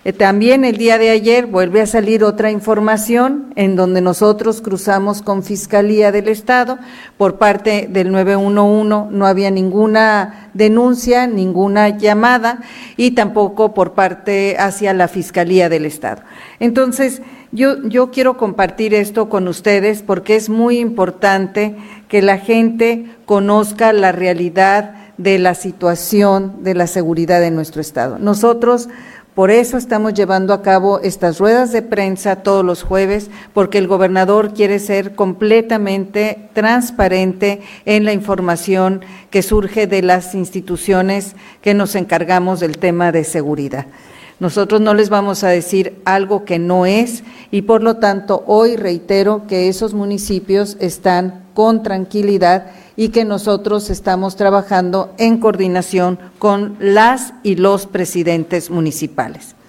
También el día de ayer vuelve a salir otra información en donde nosotros cruzamos con Fiscalía del Estado. Por parte del 911 no había ninguna denuncia, ninguna llamada, y tampoco por parte hacia la Fiscalía del Estado. Entonces, yo quiero compartir esto con ustedes porque es muy importante que la gente conozca la realidad de la situación de la seguridad de nuestro estado. Nosotros por eso estamos llevando a cabo estas ruedas de prensa todos los jueves, porque el gobernador quiere ser completamente transparente en la información que surge de las instituciones que nos encargamos del tema de seguridad. Nosotros no les vamos a decir algo que no es, y por lo tanto hoy reitero que esos municipios están con tranquilidad y que nosotros estamos trabajando en coordinación con las y los presidentes municipales.